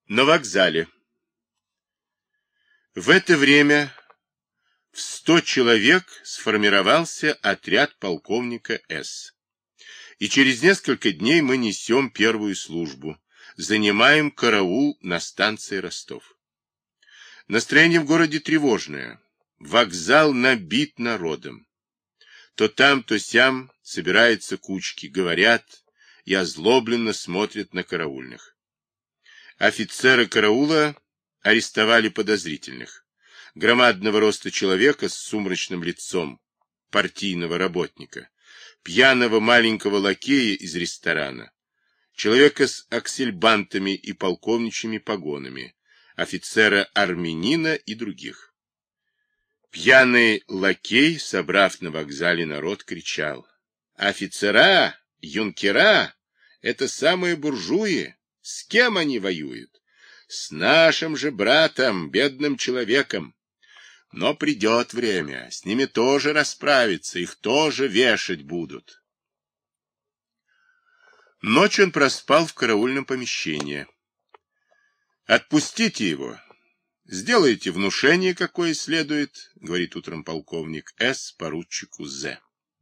На вокзале. В это время в 100 человек сформировался отряд полковника С. И через несколько дней мы несем первую службу, занимаем караул на станции Ростов. Настроение в городе тревожное, вокзал набит народом. То там, то сям собираются кучки, говорят и озлобленно смотрят на караульных. Офицеры караула арестовали подозрительных. Громадного роста человека с сумрачным лицом, партийного работника, пьяного маленького лакея из ресторана, человека с аксельбантами и полковничьими погонами, офицера-армянина и других. Пьяный лакей, собрав на вокзале народ, кричал: «Офицера, юнкера — это самые буржуи! С кем они воюют? С нашим же братом, бедным человеком! Но придет время, с ними тоже расправиться, их тоже вешать будут». Ночь он проспал в караульном помещении. «Отпустите его. Сделайте внушение, какое следует», — говорит утром полковник С. поручику З.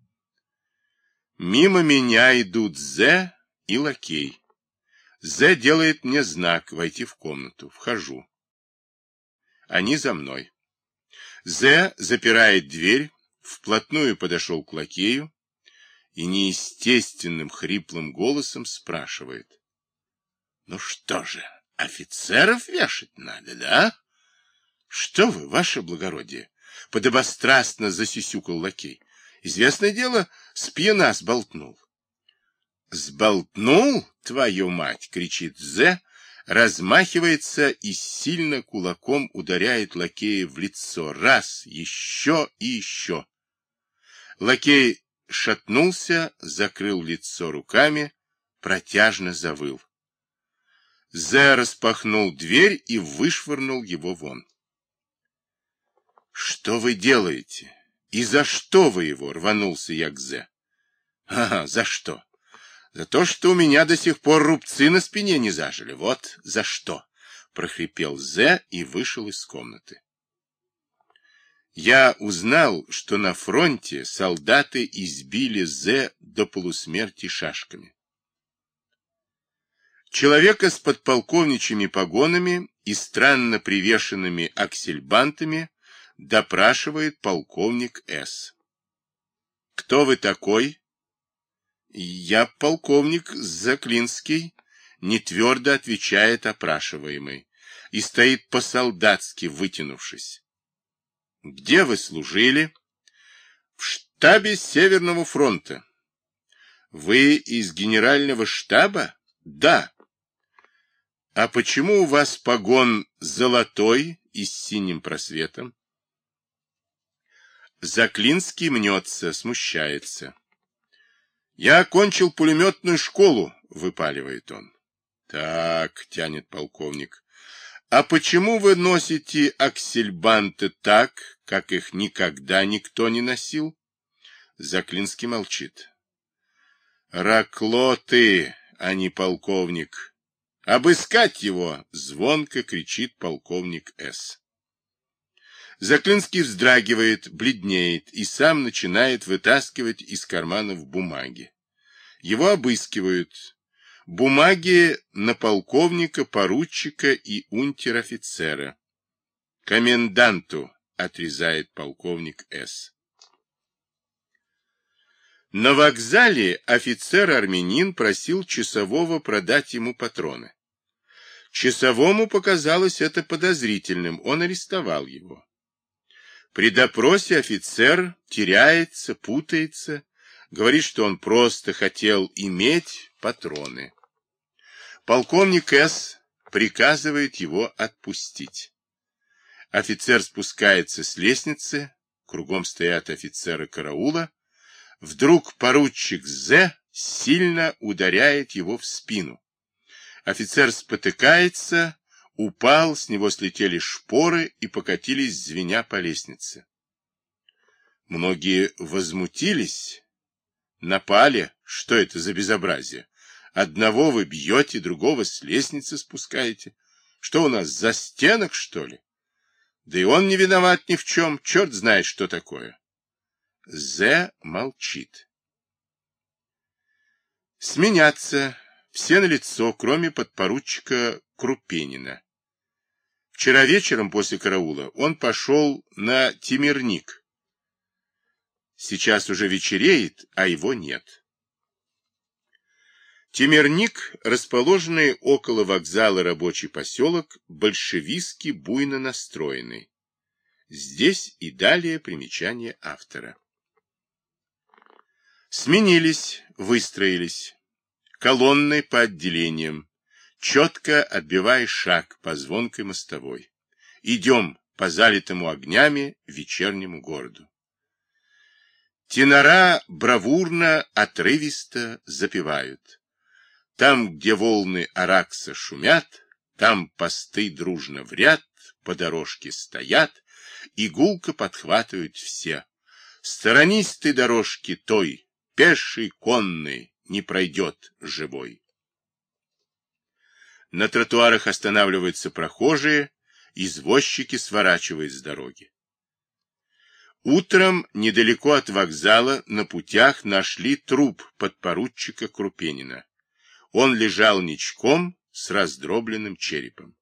Мимо меня идут З и лакей. З делает мне знак войти в комнату. Вхожу. Они за мной. З запирает дверь, вплотную подошел к лакею и неестественным хриплым голосом спрашивает: «Ну что же, офицеров вешать надо, да?» «Что вы, ваше благородие?» — подобострастно засюсюкал лакей. «Известное дело, спьяна сболтнул». «Сболтнул, твою мать!» — кричит З, размахивается и сильно кулаком ударяет лакея в лицо. Раз, еще и еще. Лакей шатнулся, закрыл лицо руками, протяжно завыл. З распахнул дверь и вышвырнул его вон. «Что вы делаете? И за что вы его?» — рванулся я к З. «Ага, за что? За то, что у меня до сих пор рубцы на спине не зажили. Вот за что!» — прохрипел З и вышел из комнаты. Я узнал, что на фронте солдаты избили З до полусмерти шашками. Человека с подполковничьими погонами и странно привешенными аксельбантами допрашивает полковник С. «Кто вы такой?» «Я полковник Заклинский», — нетвердо отвечает опрашиваемый и стоит по-солдатски вытянувшись. «Где вы служили?» «В штабе Северного фронта». «Вы из генерального штаба?» «Да». «А почему у вас погон золотой и с синим просветом?» Заклинский мнется, смущается. «Я окончил пулеметную школу», — выпаливает он. «Так», — тянет полковник, — «а почему вы носите аксельбанты так, как их никогда никто не носил?» Заклинский молчит. «Ракло ты, а не полковник! Обыскать его!» — звонко кричит полковник С. Заклинский вздрагивает, бледнеет и сам начинает вытаскивать из карманов бумаги. Его обыскивают. Бумаги на полковника, поручика и унтер-офицера. «Коменданту», — отрезает полковник С. На вокзале офицер-армянин просил часового продать ему патроны. Часовому показалось это подозрительным, он арестовал его. При допросе офицер теряется, путается, говорит, что он просто хотел иметь патроны. Полковник С. приказывает его отпустить. Офицер спускается с лестницы, кругом стоят офицеры караула. Вдруг поручик З. сильно ударяет его в спину. Офицер спотыкается, упал, с него слетели шпоры и покатились, звеня по лестнице. Многие возмутились, напали. Что это за безобразие? Одного вы бьете, другого с лестницы спускаете. Что у нас, застенок, что ли? Да и он не виноват ни в чем, черт знает, что такое. З. молчит. Сменяться. Все налицо, кроме подпоручика Крупенина. Вчера вечером после караула он пошел на Темирник. Сейчас уже вечереет, а его нет. Темирник, расположенный около вокзала рабочий поселок, большевистски буйно настроенный. Здесь и далее примечание автора. Сменились, выстроились. Колонной по отделениям, четко отбивая шаг по звонкой мостовой. Идем по залитому огнями вечернему городу. Тенора бравурно, отрывисто запевают. Там, где волны Аракса шумят, там посты дружно в ряд по дорожке стоят, и гулко подхватывают все. Сторонись ты дорожки той, пеший, конный, не пройдет живой. На тротуарах останавливаются прохожие, извозчики сворачивают с дороги. Утром недалеко от вокзала на путях нашли труп подпоручика Крупенина. Он лежал ничком с раздробленным черепом.